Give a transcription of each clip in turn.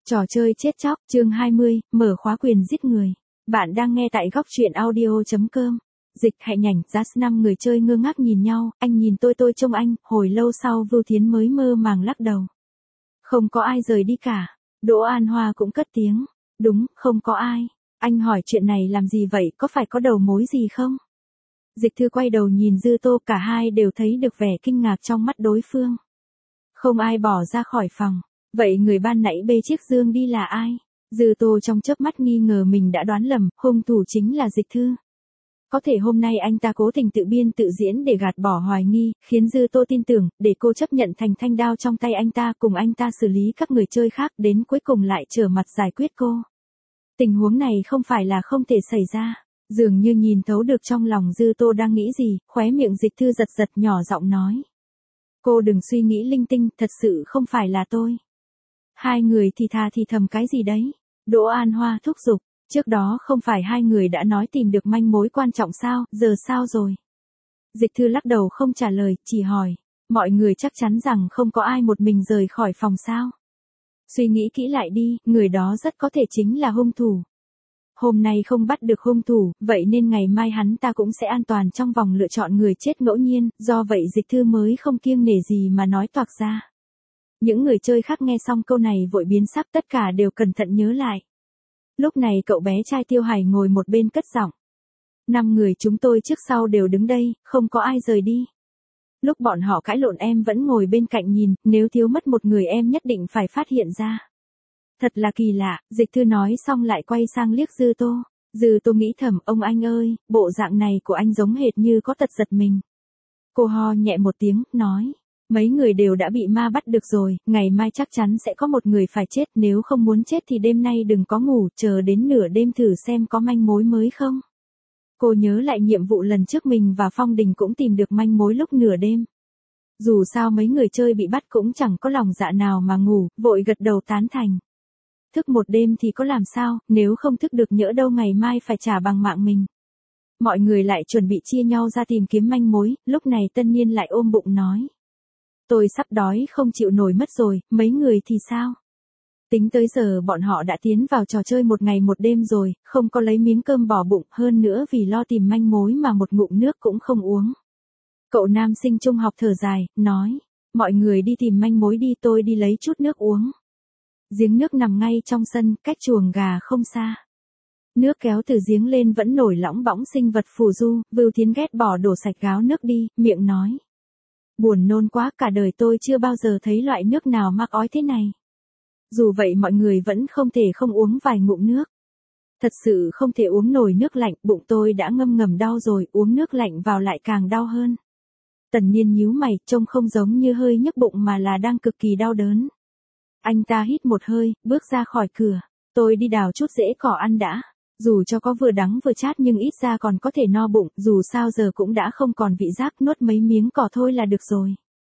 Trò chơi chết chóc, chương 20, mở khóa quyền giết người. Bạn đang nghe tại góc truyện audio.com. Dịch Hạnh Nhảnh, Jazz, 5 người chơi ngơ ngác nhìn nhau, anh nhìn tôi trông anh, hồi lâu sau Vưu Thiến mới mơ màng lắc đầu. Không có ai rời đi cả. Đỗ An Hoa cũng cất tiếng. Đúng, không có ai. Anh hỏi chuyện này làm gì vậy, có phải có đầu mối gì không? Dịch Thư quay đầu nhìn Dư Tô, cả hai đều thấy được vẻ kinh ngạc trong mắt đối phương. Không ai bỏ ra khỏi phòng. Vậy người ban nãy bê chiếc dương đi là ai? Dư Tô trong chớp mắt nghi ngờ mình đã đoán lầm, hung thủ chính là Dịch Thư. Có thể hôm nay anh ta cố tình tự biên tự diễn để gạt bỏ hoài nghi, khiến Dư Tô tin tưởng, để cô chấp nhận thành thanh đao trong tay anh ta, cùng anh ta xử lý các người chơi khác, đến cuối cùng lại trở mặt giải quyết cô. Tình huống này không phải là không thể xảy ra. Dường như nhìn thấu được trong lòng Dư Tô đang nghĩ gì, khóe miệng Dịch Thư giật giật nhỏ giọng nói. Cô đừng suy nghĩ linh tinh, thật sự không phải là tôi. Hai người thì thà thì thầm cái gì đấy? Đỗ An Hoa thúc giục, trước đó không phải hai người đã nói tìm được manh mối quan trọng sao, giờ sao rồi? Dịch Thư lắc đầu không trả lời, chỉ hỏi, mọi người chắc chắn rằng không có ai một mình rời khỏi phòng sao? Suy nghĩ kỹ lại đi, người đó rất có thể chính là hung thủ. Hôm nay không bắt được hung thủ, vậy nên ngày mai hắn ta cũng sẽ an toàn trong vòng lựa chọn người chết ngẫu nhiên, do vậy Dịch Thư mới không kiêng nể gì mà nói toạc ra. Những người chơi khác nghe xong câu này vội biến sắc, tất cả đều cẩn thận nhớ lại. Lúc này cậu bé trai Tiêu Hải ngồi một bên cất giọng. 5 người chúng tôi trước sau đều đứng đây, không có ai rời đi. Lúc bọn họ cãi lộn em vẫn ngồi bên cạnh nhìn, nếu thiếu mất một người em nhất định phải phát hiện ra. Thật là kỳ lạ, Dịch Thư nói xong lại quay sang liếc Dư Tô. Dư Tô nghĩ thầm, ông anh ơi, bộ dạng này của anh giống hệt như có tật giật mình. Cô ho nhẹ một tiếng, nói. Mấy người đều đã bị ma bắt được rồi, ngày mai chắc chắn sẽ có một người phải chết, nếu không muốn chết thì đêm nay đừng có ngủ, chờ đến nửa đêm thử xem có manh mối mới không. Cô nhớ lại nhiệm vụ lần trước mình và Phong Đình cũng tìm được manh mối lúc nửa đêm. Dù sao mấy người chơi bị bắt cũng chẳng có lòng dạ nào mà ngủ, vội gật đầu tán thành. Thức một đêm thì có làm sao, nếu không thức được nhỡ đâu ngày mai phải trả bằng mạng mình. Mọi người lại chuẩn bị chia nhau ra tìm kiếm manh mối, lúc này Tân Niên lại ôm bụng nói. Tôi sắp đói không chịu nổi mất rồi, mấy người thì sao? Tính tới giờ bọn họ đã tiến vào trò chơi một ngày một đêm rồi, không có lấy miếng cơm bỏ bụng, hơn nữa vì lo tìm manh mối mà một ngụm nước cũng không uống. Cậu nam sinh trung học thở dài, nói, mọi người đi tìm manh mối đi, tôi đi lấy chút nước uống. Giếng nước nằm ngay trong sân, cách chuồng gà không xa. Nước kéo từ giếng lên vẫn nổi lỏng bõng, sinh vật phù du, Vưu Thiến ghét bỏ đổ sạch gáo nước đi, miệng nói. Buồn nôn quá, cả đời tôi chưa bao giờ thấy loại nước nào mắc ói thế này. Dù vậy mọi người vẫn không thể không uống vài ngụm nước. Thật sự không thể uống nổi nước lạnh, bụng tôi đã ngâm ngầm đau rồi, uống nước lạnh vào lại càng đau hơn. Tần Niên nhíu mày, trông không giống như hơi nhức bụng mà là đang cực kỳ đau đớn. Anh ta hít một hơi, bước ra khỏi cửa. Tôi đi đào chút rễ cỏ ăn đã. Dù cho có vừa đắng vừa chát nhưng ít ra còn có thể no bụng, dù sao giờ cũng đã không còn vị giác, nuốt mấy miếng cỏ thôi là được rồi.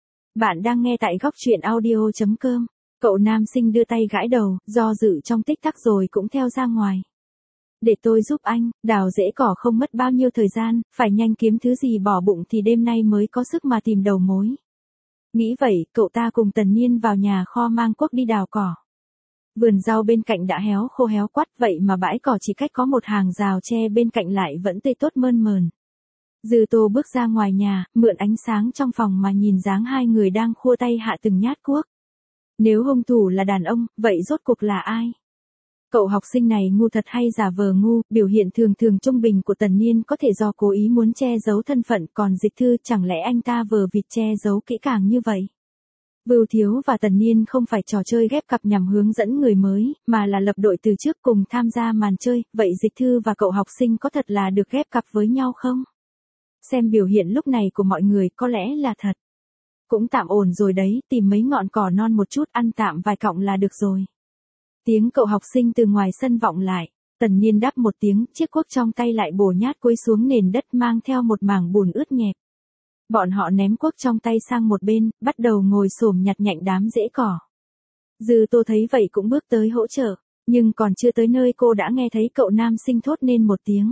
Bạn đang nghe tại góc truyện audio.com. Cậu nam sinh đưa tay gãi đầu, do dự trong tích tắc rồi cũng theo ra ngoài. Để tôi giúp anh, đào rễ cỏ không mất bao nhiêu thời gian, phải nhanh kiếm thứ gì bỏ bụng thì đêm nay mới có sức mà tìm đầu mối. Nghĩ vậy, cậu ta cùng Tần Niên vào nhà kho mang cuốc đi đào cỏ. Vườn rau bên cạnh đã héo khô héo quắt, vậy mà bãi cỏ chỉ cách có một hàng rào tre bên cạnh lại vẫn tươi tốt mơn mờn. Dư Tô bước ra ngoài nhà, mượn ánh sáng trong phòng mà nhìn dáng hai người đang khua tay hạ từng nhát cuốc. Nếu hung thủ là đàn ông, vậy rốt cuộc là ai? Cậu học sinh này ngu thật hay giả vờ ngu, biểu hiện thường thường trung bình của Tần Niên có thể do cố ý muốn che giấu thân phận, còn Dịch Thư chẳng lẽ anh ta vờ vịt che giấu kỹ càng như vậy? Vưu Thiếu và Tần Niên không phải trò chơi ghép cặp nhằm hướng dẫn người mới, mà là lập đội từ trước cùng tham gia màn chơi, vậy Dịch Thư và cậu học sinh có thật là được ghép cặp với nhau không? Xem biểu hiện lúc này của mọi người có lẽ là thật. Cũng tạm ổn rồi đấy, tìm mấy ngọn cỏ non một chút ăn tạm vài cọng là được rồi. Tiếng cậu học sinh từ ngoài sân vọng lại, Tần Niên đáp một tiếng, chiếc cuốc trong tay lại bổ nhát cúi xuống nền đất mang theo một mảng bùn ướt nhẹp. Bọn họ ném cuốc trong tay sang một bên, bắt đầu ngồi xổm nhặt nhạnh đám rễ cỏ. Dư Tô thấy vậy cũng bước tới hỗ trợ, nhưng còn chưa tới nơi cô đã nghe thấy cậu nam sinh thốt lên một tiếng.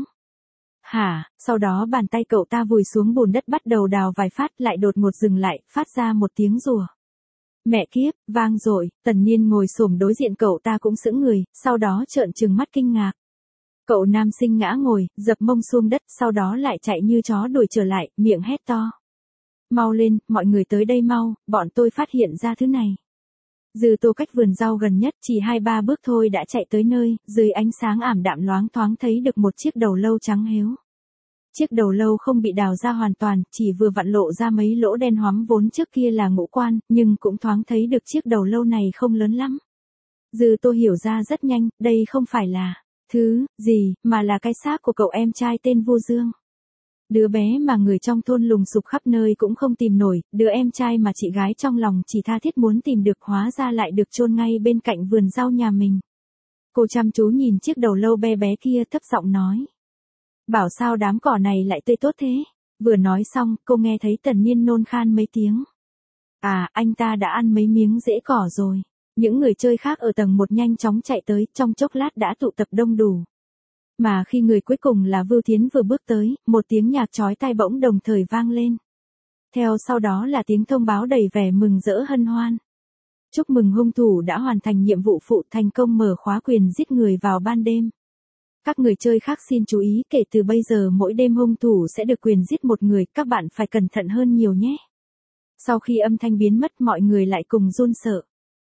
Hả, sau đó bàn tay cậu ta vùi xuống bùn đất bắt đầu đào vài phát lại đột ngột dừng lại, phát ra một tiếng rùa. Mẹ kiếp, vang dội, Tần Niên ngồi xổm đối diện cậu ta cũng sững người, sau đó trợn trừng mắt kinh ngạc. Cậu nam sinh ngã ngồi, dập mông xuống đất, sau đó lại chạy như chó đuổi trở lại, miệng hét to. Mau lên, mọi người tới đây mau, bọn tôi phát hiện ra thứ này. Dư Tô cách vườn rau gần nhất chỉ 2-3 bước thôi đã chạy tới nơi, dưới ánh sáng ảm đạm loáng thoáng thấy được một chiếc đầu lâu trắng héo. Chiếc đầu lâu không bị đào ra hoàn toàn, chỉ vừa vặn lộ ra mấy lỗ đen hoắm vốn trước kia là ngũ quan, nhưng cũng thoáng thấy được chiếc đầu lâu này không lớn lắm. Dư Tô hiểu ra rất nhanh, đây không phải là thứ gì, mà là cái xác của cậu em trai tên Vu Dương. Đứa bé mà người trong thôn lùng sục khắp nơi cũng không tìm nổi, đứa em trai mà chị gái trong lòng chỉ tha thiết muốn tìm được hóa ra lại được chôn ngay bên cạnh vườn rau nhà mình. Cô chăm chú nhìn chiếc đầu lâu bé bé kia thấp giọng nói. Bảo sao đám cỏ này lại tươi tốt thế? Vừa nói xong, cô nghe thấy Tần Niên nôn khan mấy tiếng. À, anh ta đã ăn mấy miếng rễ cỏ rồi. Những người chơi khác ở tầng 1 nhanh chóng chạy tới, trong chốc lát đã tụ tập đông đủ. Mà khi người cuối cùng là Vưu Thiến vừa bước tới, một tiếng nhạc chói tai bỗng đồng thời vang lên. Theo sau đó là tiếng thông báo đầy vẻ mừng rỡ hân hoan. Chúc mừng hung thủ đã hoàn thành nhiệm vụ phụ, thành công mở khóa quyền giết người vào ban đêm. Các người chơi khác xin chú ý, kể từ bây giờ mỗi đêm hung thủ sẽ được quyền giết một người, các bạn phải cẩn thận hơn nhiều nhé. Sau khi âm thanh biến mất mọi người lại cùng run sợ.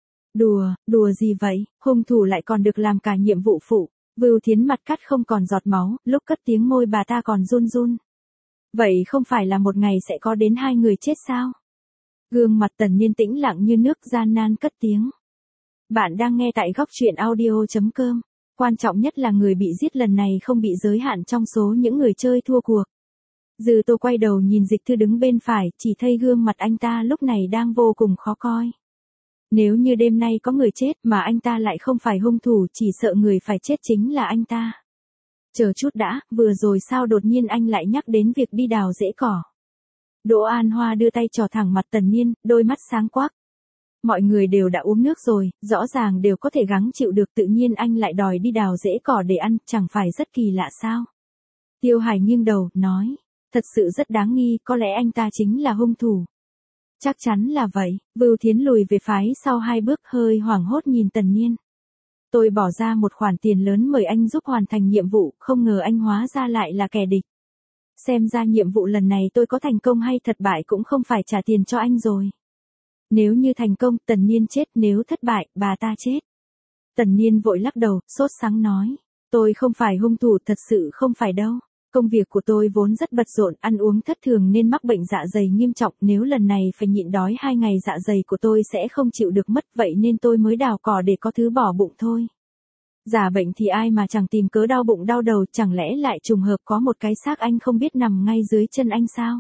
Đùa gì vậy, hung thủ lại còn được làm cả nhiệm vụ phụ. Vưu Thiến mặt cắt không còn giọt máu, lúc cất tiếng môi bà ta còn run run. Vậy không phải là một ngày sẽ có đến 2 người chết sao? Gương mặt Tần Niên tĩnh lặng như nước, gian nan cất tiếng. Bạn đang nghe tại góc truyện audio.com. Quan trọng nhất là người bị giết lần này không bị giới hạn trong số những người chơi thua cuộc. Dư Tô quay đầu nhìn Dịch Thư đứng bên phải, chỉ thấy gương mặt anh ta lúc này đang vô cùng khó coi. Nếu như đêm nay có người chết mà anh ta lại không phải hung thủ, chỉ sợ người phải chết chính là anh ta. Chờ chút đã, vừa rồi sao đột nhiên anh lại nhắc đến việc đi đào rễ cỏ. Đỗ An Hoa đưa tay trò thẳng mặt Tần Niên, đôi mắt sáng quắc. Mọi người đều đã uống nước rồi, rõ ràng đều có thể gắng chịu được, tự nhiên anh lại đòi đi đào rễ cỏ để ăn, chẳng phải rất kỳ lạ sao? Tiêu Hải nghiêng đầu, nói, thật sự rất đáng nghi, có lẽ anh ta chính là hung thủ. Chắc chắn là vậy, Vưu Thiến lùi về phái sau 2 bước hơi hoảng hốt nhìn Tần Niên. Tôi bỏ ra một khoản tiền lớn mời anh giúp hoàn thành nhiệm vụ, không ngờ anh hóa ra lại là kẻ địch. Xem ra nhiệm vụ lần này tôi có thành công hay thất bại cũng không phải trả tiền cho anh rồi. Nếu như thành công, Tần Niên chết, nếu thất bại, bà ta chết. Tần Niên vội lắc đầu, sốt sắng nói. Tôi không phải hung thủ, thật sự không phải đâu. Công việc của tôi vốn rất bận rộn, ăn uống thất thường nên mắc bệnh dạ dày nghiêm trọng, nếu lần này phải nhịn đói 2 ngày dạ dày của tôi sẽ không chịu được mất, vậy nên tôi mới đào cỏ để có thứ bỏ bụng thôi. Giả bệnh thì ai mà chẳng tìm cớ đau bụng đau đầu, chẳng lẽ lại trùng hợp có một cái xác anh không biết nằm ngay dưới chân anh sao?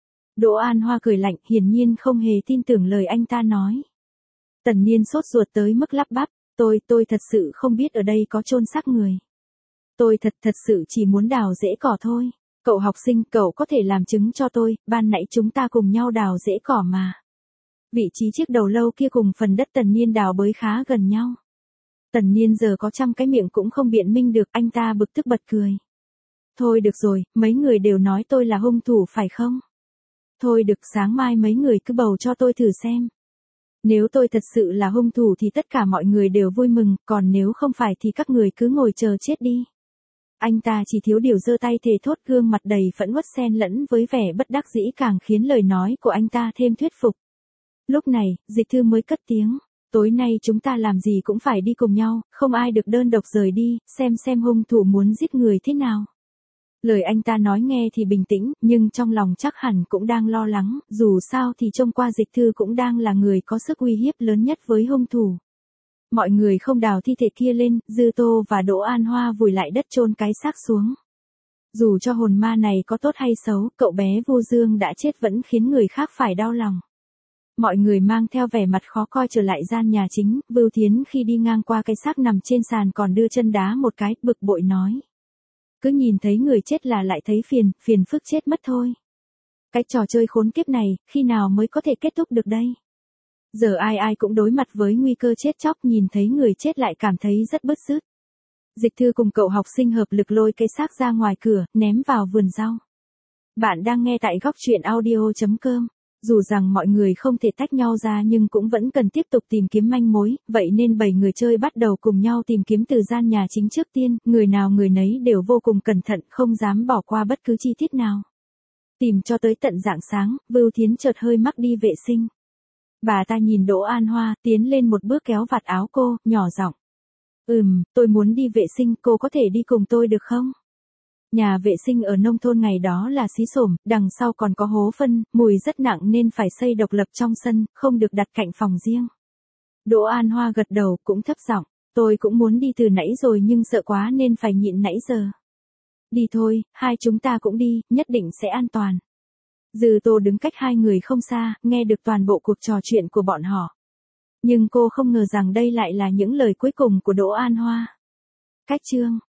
Đỗ An Hoa cười lạnh, hiển nhiên không hề tin tưởng lời anh ta nói. Tần Niên sốt ruột tới mức lắp bắp, tôi thật sự không biết ở đây có chôn xác người. Tôi thật sự chỉ muốn đào rễ cỏ thôi. Cậu học sinh, cậu có thể làm chứng cho tôi, ban nãy chúng ta cùng nhau đào rễ cỏ mà. Vị trí chiếc đầu lâu kia cùng phần đất Tần Niên đào bới khá gần nhau. Tần Niên giờ có 100 cái miệng cũng không biện minh được, anh ta bực tức bật cười. Thôi được rồi, mấy người đều nói tôi là hung thủ phải không? Thôi được, sáng mai mấy người cứ bầu cho tôi thử xem. Nếu tôi thật sự là hung thủ thì tất cả mọi người đều vui mừng, còn nếu không phải thì các người cứ ngồi chờ chết đi. Anh ta chỉ thiếu điều giơ tay thề thốt, gương mặt đầy phẫn uất xen lẫn với vẻ bất đắc dĩ càng khiến lời nói của anh ta thêm thuyết phục. Lúc này, Dịch Thư mới cất tiếng. Tối nay chúng ta làm gì cũng phải đi cùng nhau, không ai được đơn độc rời đi, xem hung thủ muốn giết người thế nào. Lời anh ta nói nghe thì bình tĩnh, nhưng trong lòng chắc hẳn cũng đang lo lắng, dù sao thì trông qua Dịch Thư cũng đang là người có sức uy hiếp lớn nhất với hung thủ. Mọi người không đào thi thể kia lên, Dư Tô và Đỗ An Hoa vùi lại đất chôn cái xác xuống. Dù cho hồn ma này có tốt hay xấu, cậu bé Vu Dương đã chết vẫn khiến người khác phải đau lòng. Mọi người mang theo vẻ mặt khó coi trở lại gian nhà chính, Vưu Thiến khi đi ngang qua cái xác nằm trên sàn còn đưa chân đá một cái, bực bội nói. Cứ nhìn thấy người chết là lại thấy phiền phức chết mất thôi. Cái trò chơi khốn kiếp này, khi nào mới có thể kết thúc được đây? Giờ ai cũng đối mặt với nguy cơ chết chóc, nhìn thấy người chết lại cảm thấy rất bứt rứt. Dịch Thư cùng cậu học sinh hợp lực lôi cái xác ra ngoài cửa, ném vào vườn rau. Bạn đang nghe tại góc truyện audio.com. Dù rằng mọi người không thể tách nhau ra nhưng cũng vẫn cần tiếp tục tìm kiếm manh mối, vậy nên 7 người chơi bắt đầu cùng nhau tìm kiếm từ gian nhà chính trước tiên, người nào người nấy đều vô cùng cẩn thận, không dám bỏ qua bất cứ chi tiết nào. Tìm cho tới tận rạng sáng, Vưu Thiến chợt hơi mắc đi vệ sinh. Bà ta nhìn Đỗ An Hoa, tiến lên một bước kéo vạt áo cô, nhỏ giọng. Tôi muốn đi vệ sinh, cô có thể đi cùng tôi được không? Nhà vệ sinh ở nông thôn ngày đó là xí xổm, đằng sau còn có hố phân, mùi rất nặng nên phải xây độc lập trong sân, không được đặt cạnh phòng riêng. Đỗ An Hoa gật đầu, cũng thấp giọng, tôi cũng muốn đi từ nãy rồi nhưng sợ quá nên phải nhịn nãy giờ. Đi thôi, hai chúng ta cũng đi, nhất định sẽ an toàn. Dư Tô đứng cách hai người không xa, nghe được toàn bộ cuộc trò chuyện của bọn họ. Nhưng cô không ngờ rằng đây lại là những lời cuối cùng của Đỗ An Hoa. Cách chương